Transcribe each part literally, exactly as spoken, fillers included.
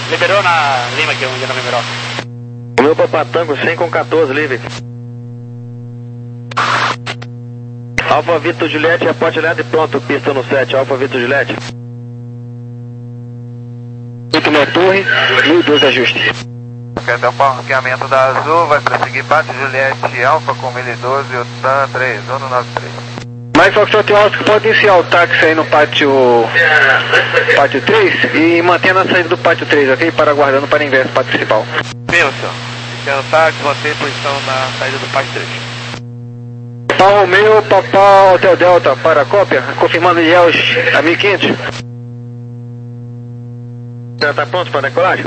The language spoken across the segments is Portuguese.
Liberou na Lima aqui, onde não liberou. O meu Papatango cem com quatorze, livre. Alfa Vitor Juliette, reporte alerta e pronto, pista no sete, Alfa Vitor Juliette. oito minha torre, mil e doze ajuste. Quer dar um parqueamento da Azul, vai prosseguir Pátio Juliette, Alfa com mil e doze, o T A N três um nove três. Mike Foxtrot Oscar, pode iniciar o táxi aí no pátio, pátio três e manter na saída do pátio três, ok? Para aguardando para ingresso pátio principal. Meu senhor, iniciando o táxi, manter posição na saída do Pátio três. Papa Romeo, Papa Hotel Delta, para a cópia, confirmando Ilhéus a mil e quinhentos. Já está pronto para decolagem?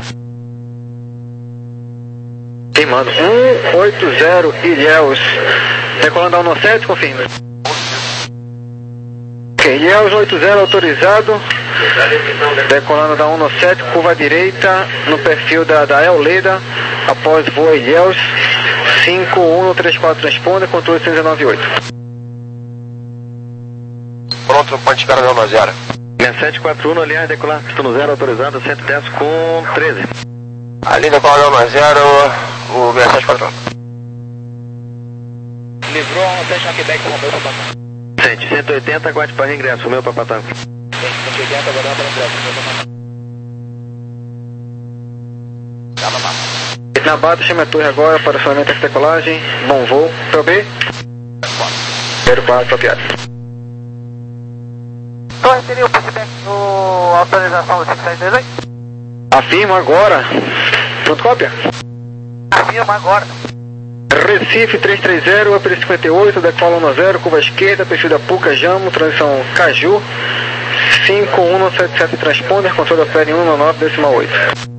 Sim, mano. um oito zero Ilhéus. Decolando a sete, confirma. Ok, Ilhéus oito zero autorizado. Decolando da sete, curva direita, no perfil da, da Euleda, após voo Ilhéus. cinco um três quatro transponder, controle cento e nove oito. Pronto no ponto de espera da zero. sessenta e sete quatro um, aliás, decolar pista no zero, autorizado, cento e dez com treze. Ali decolar da zero, o sessenta e sete quatro um. Livrou um teste na Quebec com o meu Papatango. Sente, cento e oitenta, aguarde para ingresso, o meu Papatango. cento e oitenta, aguardando para ingresso, o meu Papatango. Tava mal. Na bata, chama a torre agora para acionamento de decolagem. Bom voo. P O B? zero quatro, copiado. Torre, teria o pushback no autorização do cinco seis dois oito? Afirmo agora. Pronto, cópia? Afirma agora. Recife trezentos e trinta, Upper cinquenta e oito, decola um zero, curva esquerda, perfil da Puca, Jamo, transição Caju, cinco um sete sete transponder, controle da F L um nove decimal oito.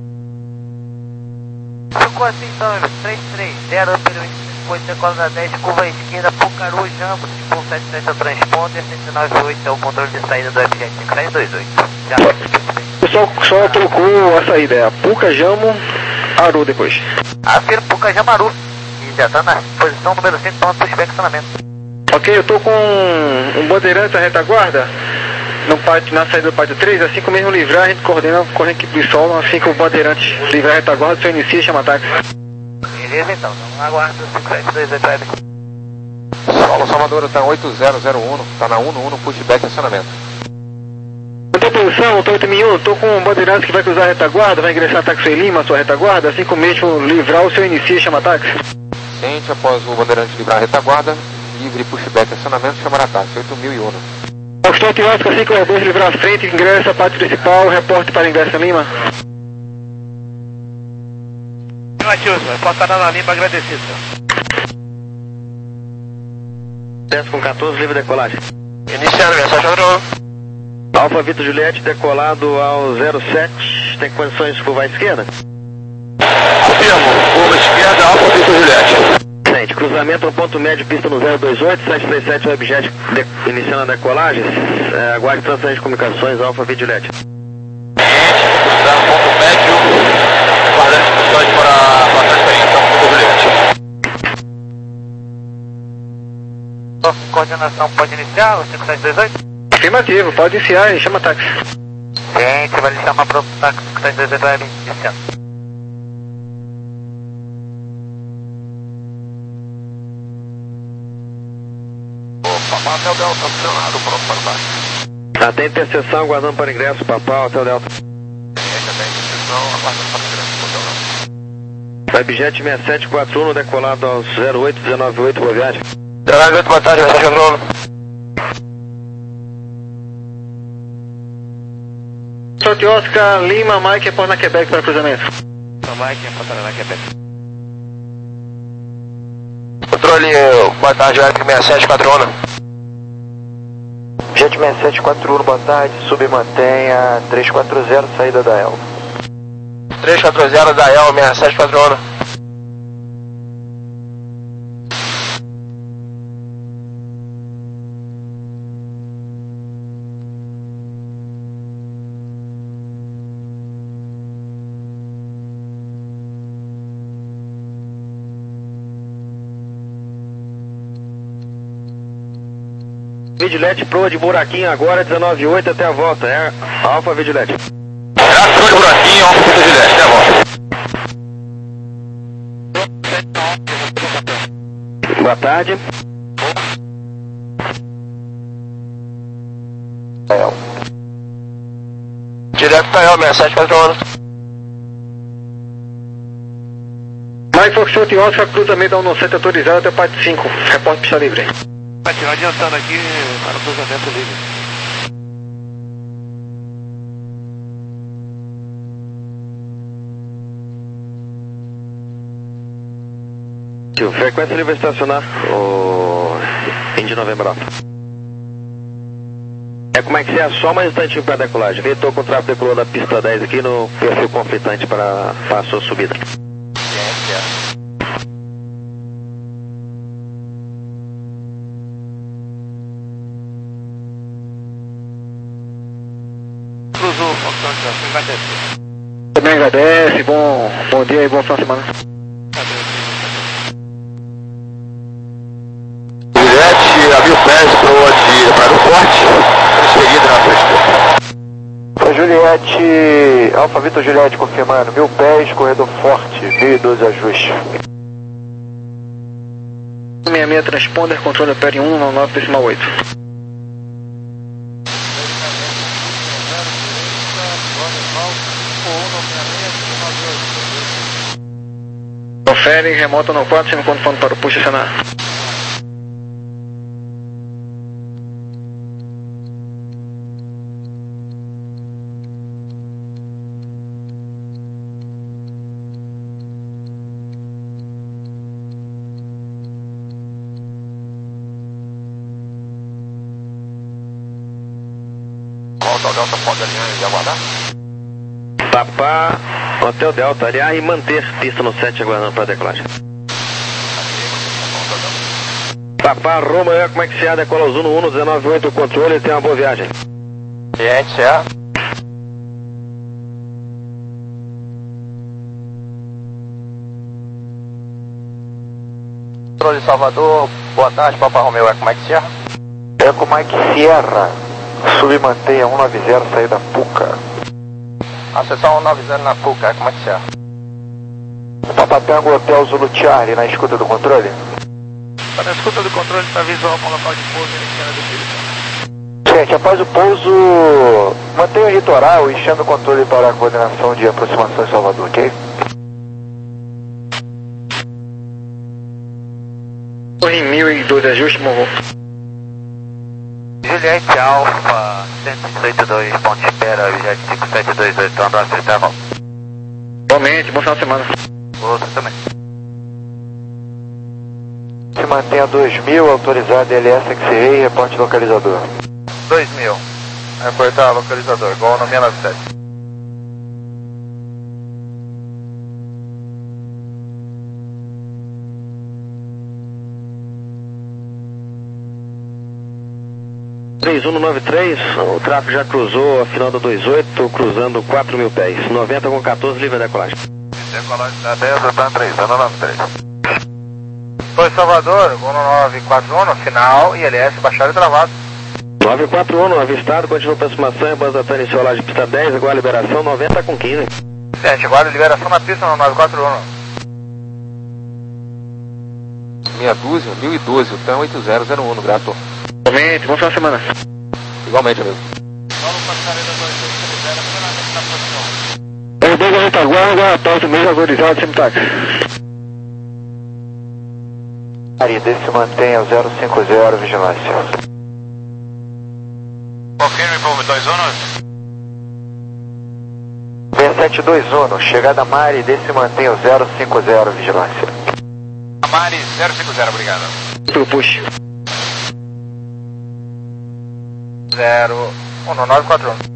Ficou assim então, três três zero, Upper cinquenta e oito, decola da dez, curva esquerda, Pucaru, Jamo, cinco um sete sete é o transponder, cento e noventa e oito é o controle de saída do F J cinco seis dois oito. Já. O pessoal só trocou a saída, é a Puca, Jamo, Aru depois. Afirma Puca, Jamo, Aru. Já está na posição número cinco, então pushback estacionamento. Ok, eu estou com um bandeirante na retaguarda, no pátio, na saída do pátio três, assim que o mesmo livrar, a gente coordena com a equipe do solo, assim que o bandeirante livrar a retaguarda, você inicia e chama ataque. Beleza então, então aguarda o cinco sete dois oito web. Solo Salvador está oito zero zero um, está na um no um no pushback acionamento. Não estou em posição, estou oito mil um, estou com um bandeirante que vai cruzar a retaguarda, vai ingressar táxi em Lima, a sua retaguarda, assim que o mesmo livrar, o seu inicia e chama ataque. Ciente, após o bandeirante livrar a retaguarda, livre pushback acionamento, chamará táxi, oito mil e um. Foxtrot Oscar, assim que o dois livrar a frente, ingressa a parte principal, reporte para ingresso em Lima. Matheus, reportará na Lima, agradecido, senhor. dez com quatorze, livre decolagem. Iniciando, mensagem padrão. Alfa Vitor Juliette, decolado ao zero sete, tem condições de curva à esquerda? Confirmo, curva esquerda, Alfa Vitor Juliette. Sente, cruzamento no ponto médio, pista no zero dois oito, sete três sete, Webjet de, iniciando a decolagem, é, aguarde transferência de comunicações, Alfa Vitor Juliette. Cruzar no ponto médio, aguardando instruções para, para transferência, Alfa Vitor Juliette. Coordenação pode iniciar, o cinco sete dois oito? Afirmativo, pode iniciar e chama táxi. Gente, vai lhe chamar para o táxi cinco sete dois oito web, iniciando. Opa, Hotel Delta, acionado, pronto para o táxi. Tá, tem interseção, aguardando para ingresso, Papá, Hotel Delta. Gente, tem interseção, aguardando para o ingresso, Hotel Delta. Webjet sessenta e sete quatro um, decolado ao zero oito um nove oito, boa viagem. zero nove oito, boa tarde, mensagem padrão. Foxtrot Oscar, Lima, Mike, reporta na Quebec para cruzamento. Mike, reportará na Quebec. Controle, boa tarde, Web sessenta e sete quatro um. Jet sessenta e sete quatro um, boa tarde, submantenha três quatro zero, saída da El. três quatro zero da El, sessenta e sete quatro um. Vigilete proa de buraquinho agora, dezenove oito até a volta, é Alfa Vigilete. Gráfico de buraquinho, Alfa Vito Juliette, até a volta. Boa tarde. Direto pra El, mensagem quatro anos. Mike Foxtrot e Oscar, cruzamento da um sete autorizado até parte cinco. Repórter pista livre. Continuar adiantando aqui para o cruzamento livre. Tio, frequência livre estacionar o Indy Novembro Alpha. É como é que você é só mais um instantinho para a decolagem. Estou com o tráfego decolou da pista dez aqui no perfil conflitante para, para a sua subida. Cruzou, Foxtrot, vai descer. Também agradece, bom, bom dia e boa final de semana. Juliette, a mil pés para o para o forte. Transferida na sua esquerda. Juliette, Alfa Vito Juliette confirmando, mil pés, corredor forte, mil e doze ajuste. sessenta e seis transponder, controle opera em um nove nove decimal oito. Confere, remota no quatro, semicondutor para o push acionar. Volta ao Delta, pode alinhar e aguardar. Papá, Hotel Delta, aliar e manter pista no sete aguardando para a decolagem. Papá, Roma, como é que se há? Decola os Uno um dezenove oito, o controle, tem uma boa viagem. Juliette, é. Controle Salvador, boa tarde, Papa Romeo, Eco Mike Sierra. Eco Mike Sierra, submantenha um nove zero, saída Puca. Acessão um nove zero na Puca, Eco Mike Sierra. Papatango Hotel Zulu Charlie, na escuta do controle? Está na escuta do controle, está visual para o local de pouso iniciando do filho. Gente, após o pouso, mantenha o litoral e chame o controle para a coordenação de aproximação em Salvador, ok? Torre mil e doze, ajuste, morro. Juliette Alfa, cento e oitenta e dois, ponto de espera, Juliette cinco sete dois oito, um abraço, intervalo. Igualmente, bom final de semana. Você também. Se mantenha dois mil, autorizado L S X A, reporte localizador. dois mil. Reportar localizador, igual no seis nove sete. três um nove três, o tráfego já cruzou a final da vinte e oito, cruzando quatro mil pés. noventa com quatorze, livre a decolagem. Decolagem da dez, está três, ano nove três. Foi Salvador, Uno nove quatro um, final, I L S, baixado e travado. nove quatro um, avistado, continua a aproximação, a banda da inicial lá de pista dez, agora a liberação, noventa com quinze. sete, guarda liberação na pista no nove quatro um. Meia dúzia, mil e doze, o T A M oito zero zero um, grato. Igualmente, bom final de semana. Igualmente, amigo. R dois da retaguarda, após o mês autorizado, semitaxi. Ari, se mantenha zero cinco zero, vigilância. Confirme por dois Unos. seis sete dois Uno, chegada Mari, se mantenha zero cinco zero, vigilância. Mari, zero cinco zero, obrigado. Pro push. zero um nove quatro um.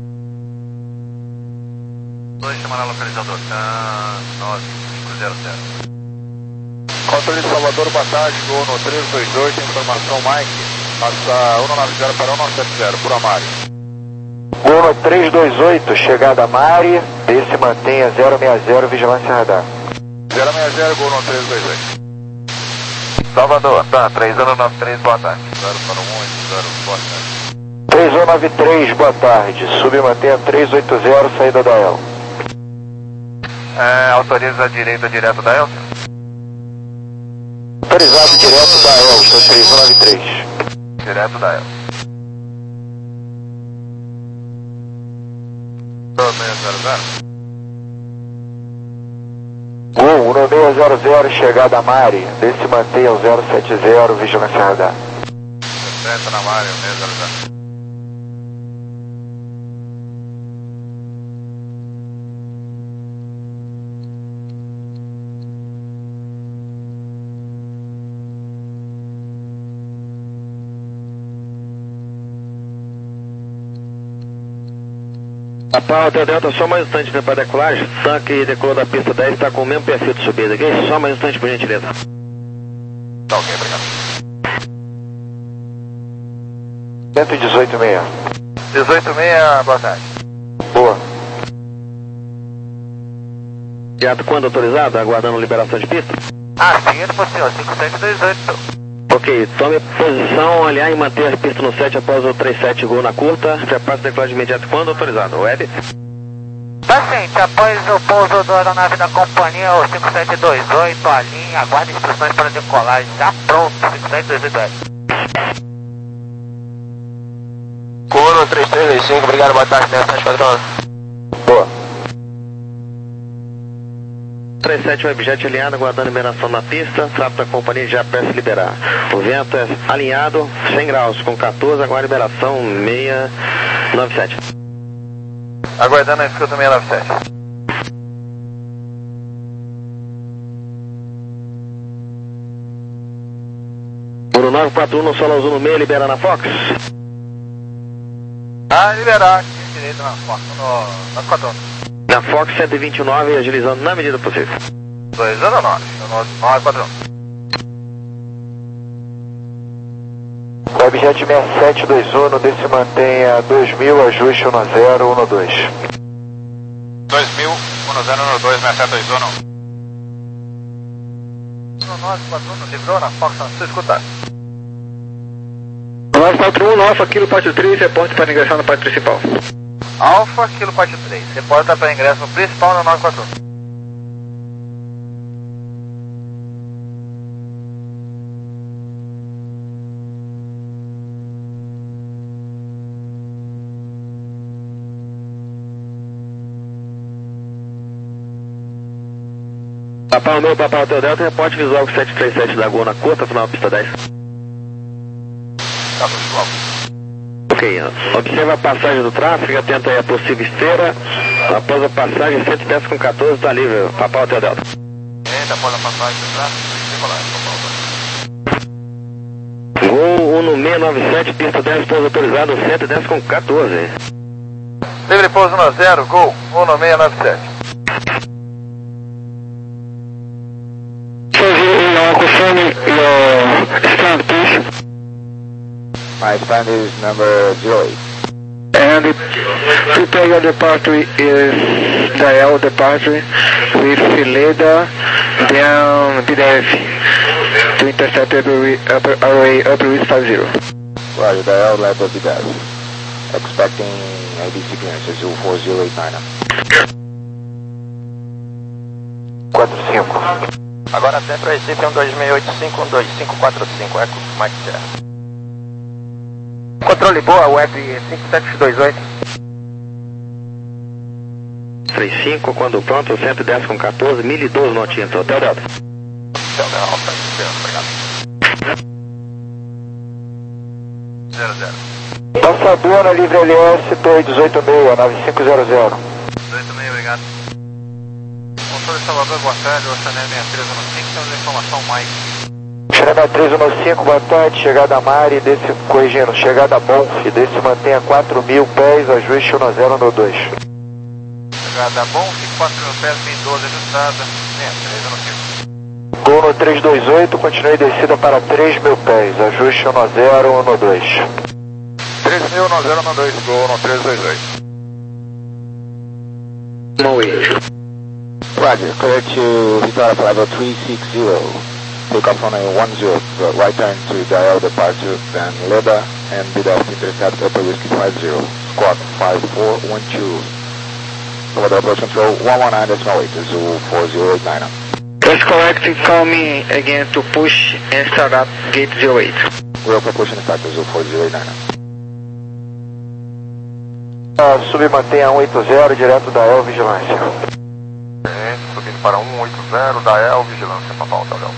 dois chamar localizador, tá nove cinco zero zero. Controle de Salvador, boa tarde, Uno três dois dois, informação Mike, passa um nove zero para um nove sete zero, por Amari. Uno três dois oito, chegada Mari, se mantenha zero seis zero, vigilância radar. zero seis zero, Uno três dois oito. Salvador, tá, três um nove três, boa tarde. zero para um oito zero, boa tarde. três um nove três, boa tarde, submantenha três oito zero, saída da E L. É, autoriza a direita direto da Elsa? Autorizado direto da Elsa, três um nove três. Direto da Elsa. Gol, um seis zero zero, chegada a Mari, desse mantenha o zero sete zero, vigilância radar. Certo na Mari, um seis zero zero. Papá, Hotel Delta, só mais um instante para decolagem. Tanque decolou da pista dez, está com o mesmo perfil de subida aqui. Só mais um instante, por gentileza. Tá ok, obrigado. cento e dezoito meia. dezoito meia, boa tarde. Boa. Teatro quando autorizado? Aguardando liberação de pista? Ah, seguindo por senhor, cinco sete dois oito. Ok, tome posição, olhar e manter a pista no sete após o trinta e sete gol na curta. Prepare-se decolagem imediata quando autorizado. Web? Paciente, após o pouso da aeronave da companhia, o cinco sete dois oito, a linha, aguarde instruções para decolagem. Já pronto, cinco sete dois oito Web. Coro três três dois cinco, obrigado, boa tarde, mensagem padrão. Boa. trinta e sete Webjet alinhado, aguardando liberação na pista. Sapo da companhia já presta liberar. O vento é alinhado, cem graus, com quatorze, agora liberação seiscentos e noventa e sete. Aguardando a escuta seiscentos e noventa e sete. Por nove quatro um no solo azul no meio, libera na Fox. Ah, liberar aqui, direito na Fox, no, na quatro. Na Fox cento e vinte e nove, agilizando na medida possível. dois zero nove, nove quatro um. Webjet sessenta e sete dois um, desse mantenha dois mil, ajuste um zero um dois. dois mil, um zero um dois, sessenta e sete dois um. nove quatro um, livrou na Fox, não precisa escutar. nove quatro um, Alfa, Kilo, pátio três, reporte para ingressar no pátio principal. Alfa, Kilo, pátio três, reporta para ingresso no principal no nove quatro um. Papá o meu, Papá Hotel Delta, reporte visual com sete três sete da Gol na curta, final da pista dez. Tá, pessoal. Ok, observa a passagem do tráfego, atenta aí a possível esteira. Após a passagem, cento e dez com quatorze, está livre, Papá Hotel Delta. Eita, após a passagem do tráfego, Gol um no seiscentos e noventa e sete, pista dez, pouso autorizado, cento e dez com quatorze. livre pouso um zero, Gol, um no seiscentos e noventa e sete. My stand is number zero eight. And prepare your departure is Dial departure with Fileda, then B D F to intercept upper array upper risk five zero. Roger, Dial level B D F. Expecting A B C clearance zero four zero eight nine. quatro cinco. Agora até para Recife é um dois seis oito cinco, um dois cinco quatro cinco, Eco Mike Sierra. Controle boa, web cinco sete dois oito. trinta e cinco, quando pronto, cento e dez com quatorze, mil e doze no Tinto, Hotel Delta. Hotel Delta, obrigado. zero zero. Passador na livre L S, Torre dezoito seis, nove cinco zero zero. dezoito seis, obrigado. Controle Salvador, boa tarde, o Chanel seis três um cinco, temos informação Mike. Chanel três um cinco, boa tarde, chegada Mari, desse, corrigindo, chegada Bonf, desse mantenha quatro mil pés, ajuste um zero um dois. Chegada Bonf, quatro mil pés, tem doze ajustada, três um cinco. Gol no três dois oito, continue descida para três mil pés, ajuste um zero um dois. três mil, um zero um dois, Gol no três dois oito. Maui. Roger, clear to Vitória Flight three six zero. Take off on a one zero, right turn to Dial departure, then Leda and B D F intercept upper whiskey five zero. Squawk five four one two. Salvador approach control one one nine decimal eight, Zoo four zero eight nine. That's correct, call me again to push and start up gate zero eight. We're pushing the start to Zoo four zero eight nine. Uh, submantenha um oito zero, direto da E L Vigilância. Subindo para um oito zero, da E L Vigilância, para Paulo Delta.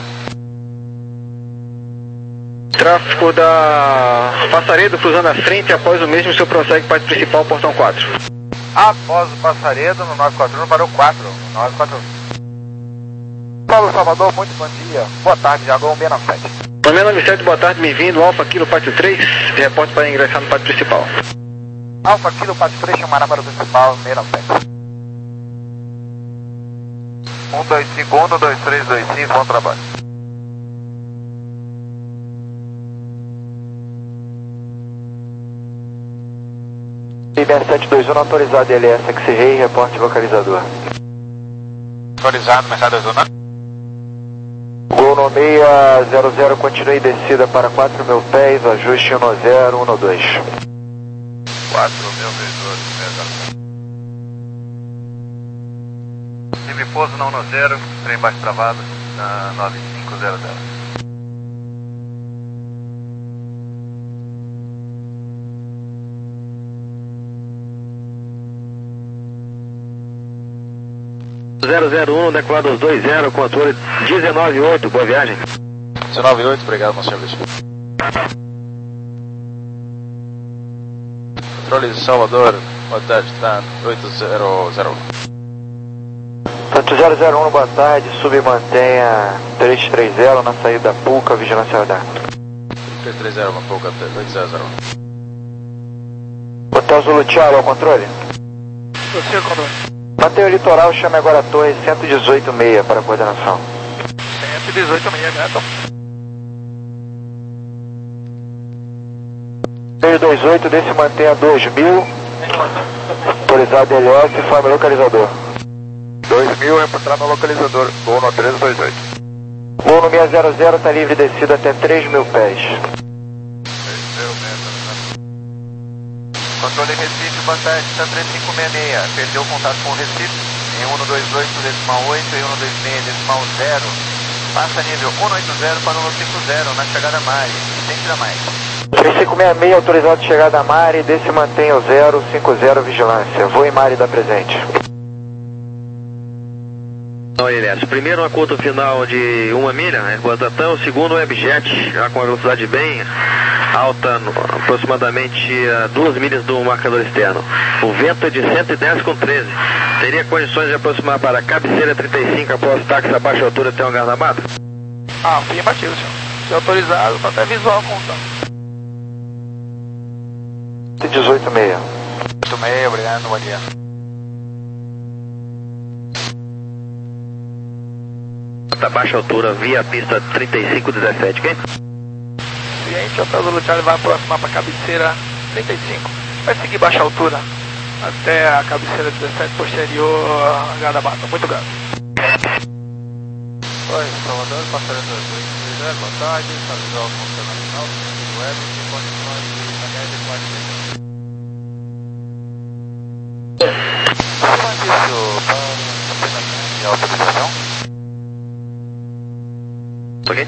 Tráfego da Passaredo cruzando a frente, após o mesmo o senhor prossegue para o principal, portão quatro. Após o Passaredo, no nove quatro um para o quatro, nove quatro um. Paulo Salvador, muito bom dia. Boa tarde, Jaguar um seis nove sete. seis nove sete, boa tarde, bem-vindo, Alfa Kilo Pátio três, reporte para ingressar no pátio principal. Alfa Kilo Pátio três, chamará para o principal, seis nove sete. um dois cinco um, dois três dois cinco, bom trabalho. I B S sete dois um, autorizado L S X Ray, reporte localizador. Autorizado, mensagem dois um. Gol no seis zero zero, continue descida para quatro mil pés, ajuste um zero um dois. quatro mil vezes doze, Tive pouso não no zero, trem baixo travado, na nove cinco zero zero. zero zero um, decolado dois zero, controle dezenove oito, boa viagem. dezenove oito, obrigado, meu serviço. Controle de Salvador, boa tarde, está oito zero zero. Tanto zero zero um, boa tarde, submantenha três três zero na saída Pulca, vigilância radar. três três zero, uma Pulca, oito zero zero. Hotel Zulu Charlie, ao controle. Você, controle. Mantenha o litoral, chame agora a torre cento e dezoito seis para a coordenação. cento e dezoito seis, gato. seis dois oito, desse mantenha dois mil. Autorizado L S, informe localizador. dois mil, reportar no localizador, voo no três dois oito. Voo no seis zero zero, está livre descida até três mil pés. Controle Recife, Bantante, está três cinco seis seis, perdeu o contato com o Recife, em um dois oito, decimal oito, e um dois seis, decimal zero, passa nível um oito zero para um cinco zero, na chegada Mari, sempre a mais. três cinco seis seis, autorizado chegada a Mari, desse mantenha o zero cinco zero, vigilância. Voo em Mari da presente. O primeiro, um acordo final de uma milha, Airbustatão. O segundo, um Webjet, já com a velocidade bem alta, no, aproximadamente a duas milhas do marcador externo. O vento é de cento e dez com treze. Teria condições de aproximar para a cabeceira trinta e cinco após táxi a baixa altura até um lugar mata? Ah, fui batido, senhor. Se autorizado, tá até visual contato. cento e dezoito seis. oito seis, obrigado, bom dia. A baixa altura via pista trinta e cinco dezessete, ok? Cliente, Hotel Zulu Charlie vai aproximar para a cabeceira trinta e cinco. Vai seguir baixa altura até a cabeceira dezessete posterior a Gadabata. Muito grande. Oi, Salvador, passageiro dois dois, boa tarde, está visual funcional, web, em condições de H D quatro. Como é que isso para a autorização? Ok?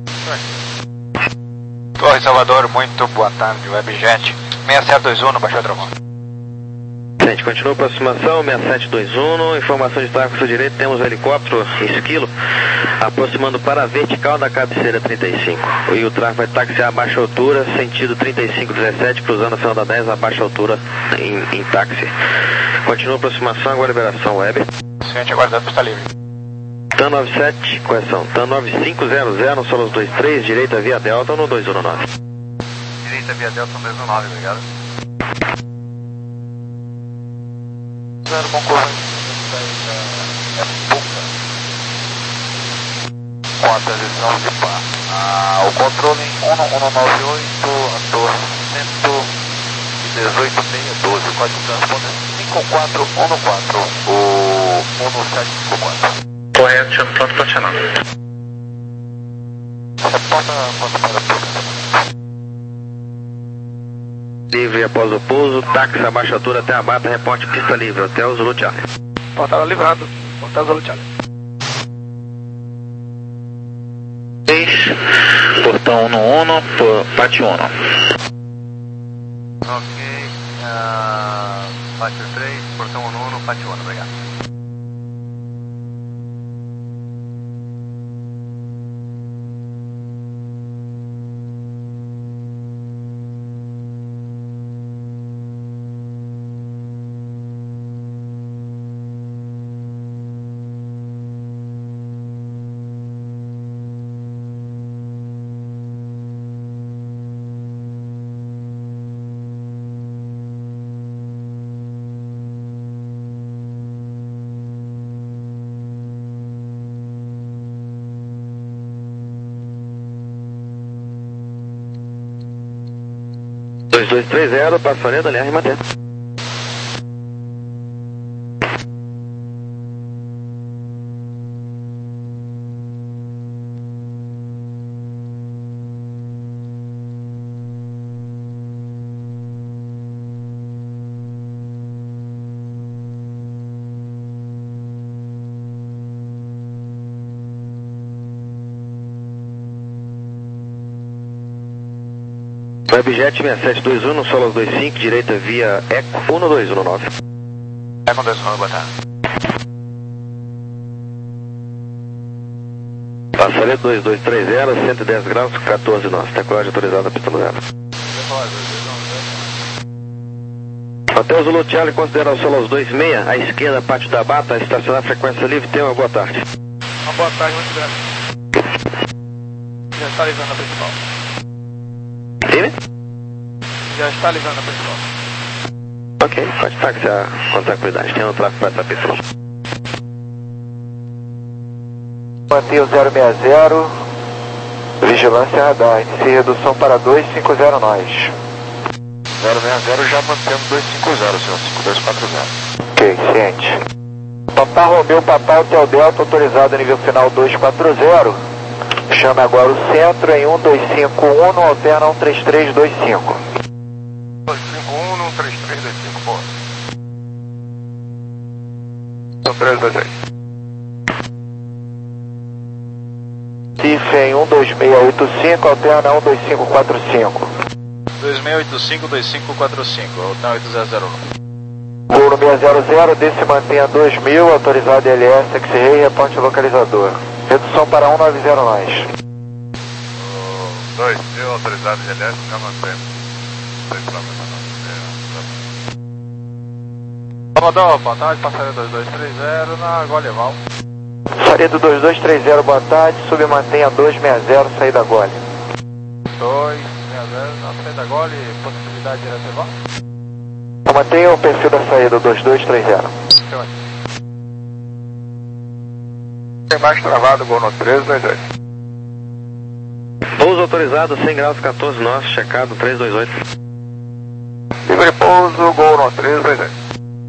Torre Salvador, muito boa tarde, Webjet, seis sete dois um, baixou o travão. Gente, continua a aproximação, seis sete dois um, informação de tráfego à sua direita, temos o helicóptero Esquilo aproximando para a vertical da cabeceira trinta e cinco. E o tráfego vai taxiar a baixa altura, sentido trinta e cinco dezessete, cruzando a final da dez a baixa altura em, em táxi. Continua a aproximação, agora liberação web. Gente, aguardando, está livre. T A N nove sete, correção, T A N nove cinco zero zero, no Solos dois três, direita via Delta no dois um nove. Direita via Delta no dois um nove, obrigado. Zero, bom correio, é pouca. Com a transição de par. Ah, o controle em um um nove oito, a torre cento e dezoito seis doze, código de transponder cinco quatro um quatro, o um sete cinco quatro. Correto, chama pronto para acionar. Reporta quanto para a livre após o pouso, táxi a baixa altura até a Bata, reporte pista livre, Hotel Zulu Charlie. Portado livrado, Hotel Zulu Charlie. Portão uno uno, pátio uno. Ok, uh, pátio três, portão uno uno, pátio uno, obrigado. dois dois três zero, Passaredo, L R, manter. Webjet seis sete dois um, Solos dois cinco, direita via Eco um dois um nove. Eco dois um, boa tarde. Passaredo dois dois três zero, cento e dez graus, quatorze nós. Decolagem autorizada, pista no zero. Hotel Zulu Charlie, considera o Solos dois seis, à esquerda, pátio da Bata, estacionar frequência livre, tenha uma boa tarde. Uma boa tarde, muito grande. Já está livrando a principal. Time? Já está livrando a principal. Ok, pode taxiar com tranquilidade, tem um tráfego para essa pista. Mantenha o zero seis zero, vigilância radar, inicie redução para dois cinco zero nós. zero seis zero já mantendo dois cinco zero, senhor, cinco dois quatro zero. Ok, ciente. Papá Romeu, Papá Hotel Delta, autorizado nível final dois quatro zero. Chame agora o centro em um dois cinco um, alterna um três três dois cinco. dois cinco um, um três três dois cinco, boa. um três dois três. Cif em um dois seis oito cinco, alterna um dois cinco quatro cinco. dois seis oito cinco, dois cinco quatro cinco, Hotel oito zero zero um. Voo no seis zero zero, desse mantenha dois mil, autorizado L S, X-Ray, reponte localizador. Redução para um nove zero nós. dois mil, autorizado L S, já mantém. Sem problema não. Comodoro, boa tarde, passageiro dois dois três zero na Goleval. Saída dois dois três zero, boa tarde, submantenha dois seis zero, saída Gole. dois seis zero na saída Gole, possibilidade de reservar? Mantenha o perfil da saída dois dois três zero. Tem mais travado, gol no três dois dois. Pouso autorizado, cem graus, quatorze nós, checado três dois oito. Livre pouso, gol no três dois dois.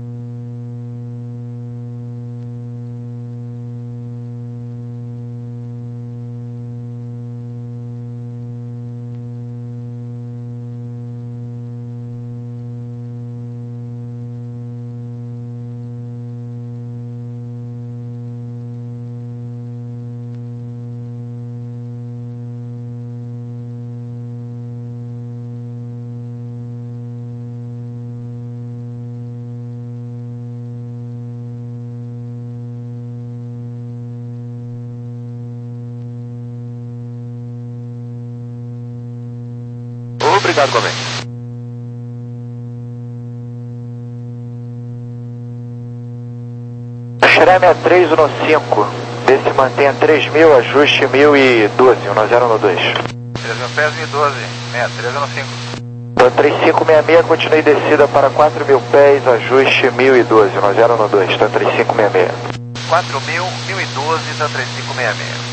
Obrigado, Gomes. Xereme é três um cinco, desse mantenha três mil, ajuste mil e doze, um zero um dois. três mil pés, mil e doze, sessenta e três um cinco. Então, três cinco seis seis, continue descida para quatro mil pés, ajuste mil e doze, um zero um dois, então três cinco seis seis. quatro mil, mil e doze, então três cinco seis seis.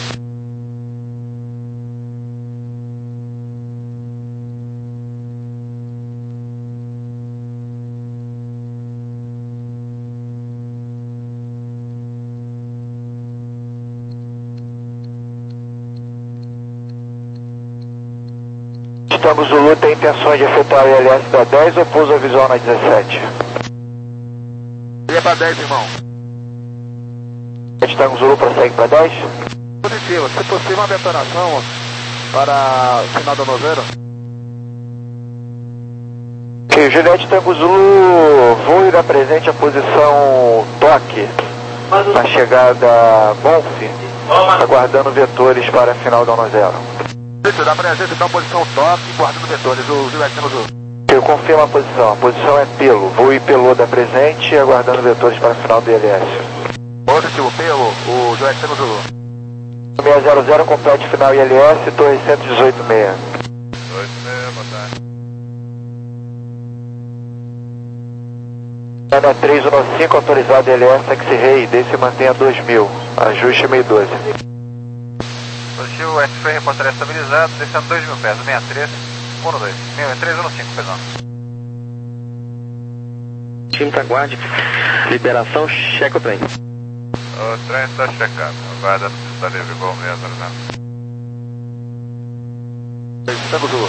Tango Zulu tem intenções de efetuar o I L S da dez ou pousa visual na dezessete? Ia para dez, irmão. Tango Zulu prossegue para dez? Positivo, se possível uma detonação para o final do noveiro. Ok, Juliette Tango Zulu, voe da presente a posição toque, na chegada Bonf, aguardando vetores para a final da zero. Isso, da presente então posição toque, guardando vetores, o Juliette Tango Zulu. Eu confirmo a posição, a posição é pelo, voe pelo da presente, aguardando vetores para a final do I L S. Positivo, pelo, o Juliette Tango Zulu. seis zero zero, complete final I L S, torre cento e dezoito seis. dois seis, boa tarde. Ana três um cinco, autorizado I L S, X-Ray, desce e mantenha dois mil, ajuste meio doze. Positivo, X-Ray, reportaria estabilizado, descendo dois mil pés, sessenta e três, um dois, três um cinco, perdão. Time Taguarde, liberação, checa o trem. O trem está checado, aguarda está livre, bom mesmo, né? Tango Zulu.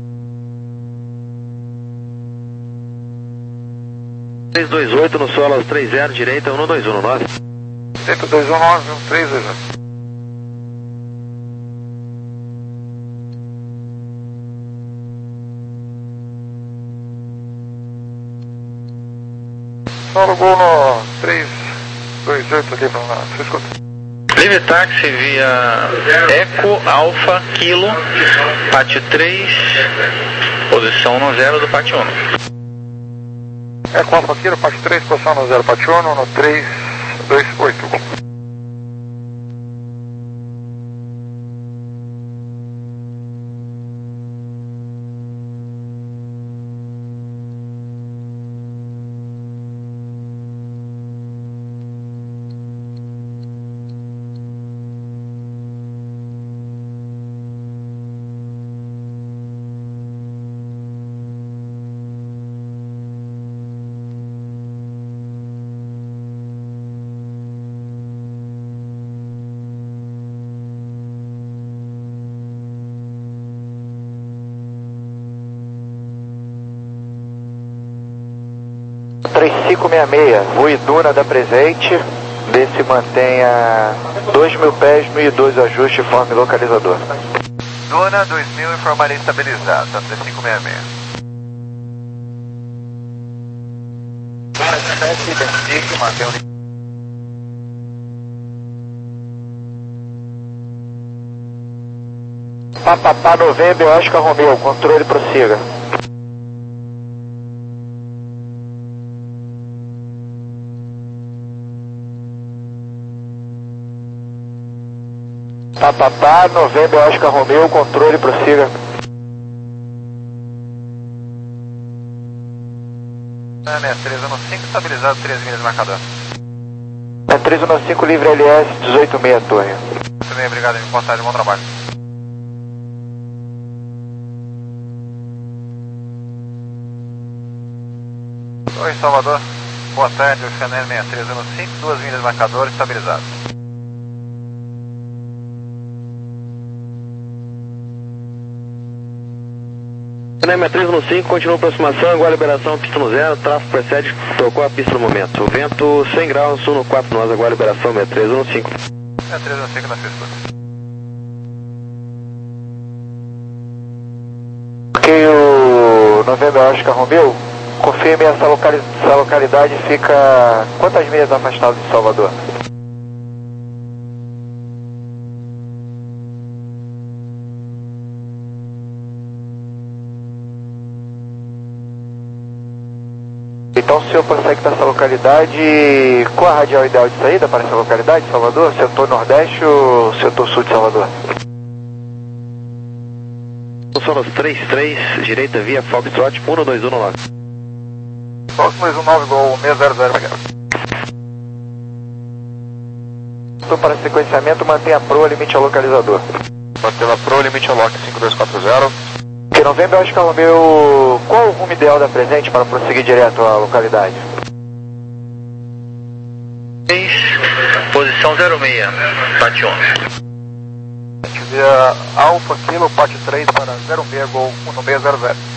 três dois oito no solo aos três zero, direita um dois um no nove. Sempre dois um nove, três dois oito. Solo gol no três dois oito ali para lá, você escuta. Livre táxi via Eco, Alfa, Kilo, pátio três, posição no zero do pátio um. É com Alfa Kilo, pátio três, posição no zero, pátio um, no três dois oito. três cinco seis seis, voe Duna da presente, desce e mantenha dois mil pés, mil e doze ajuste, forme localizador. Duna dois mil, informaria estabilizado, tá três cinco seis seis. sete, identifique, mantém o Papapá Novembro, Oscar Romeo, controle prossiga. Papapá Novembro, Oscar Romeo, controle prossiga. seis três um cinco, estabilizado, três milhas marcador. É três um cinco, livre L S, dezoito seis, torre. Muito bem, obrigado, reportagem, bom trabalho. Oi, Salvador. Boa tarde, o Chanel seis três um cinco, duas milhas marcador, estabilizado. Cinema três um cinco, continua a aproximação, agora liberação, pista no zero, tráfego precede, trocou a pista no momento. O vento cem graus, sul no quatro nós, agora liberação seis três um cinco. seis três um cinco na sua escuta. Ok, o Novembro Oscar Romeo, confirme essa, locali essa localidade fica quantas milhas afastado de Salvador? Então o senhor prossegue para essa localidade, qual a radial ideal de saída para essa localidade, Salvador? Setor Nordeste ou setor Sul de Salvador? São os três três, direita via Foxtrot, um dois um no nove. Fox dois um nove, igual seis zero zero. Então para sequenciamento, mantenha a Pro, limite ao localizador. Mantendo a Pro, limite ao lock cinco dois quatro zero. Que Novembro, Oscar Romeo, qual o rumo ideal da presente para prosseguir direto à localidade? seis, posição zero seis, pátio um. A gente via Alfa Kilo, Pátio três para zero seis Gol um seis zero zero.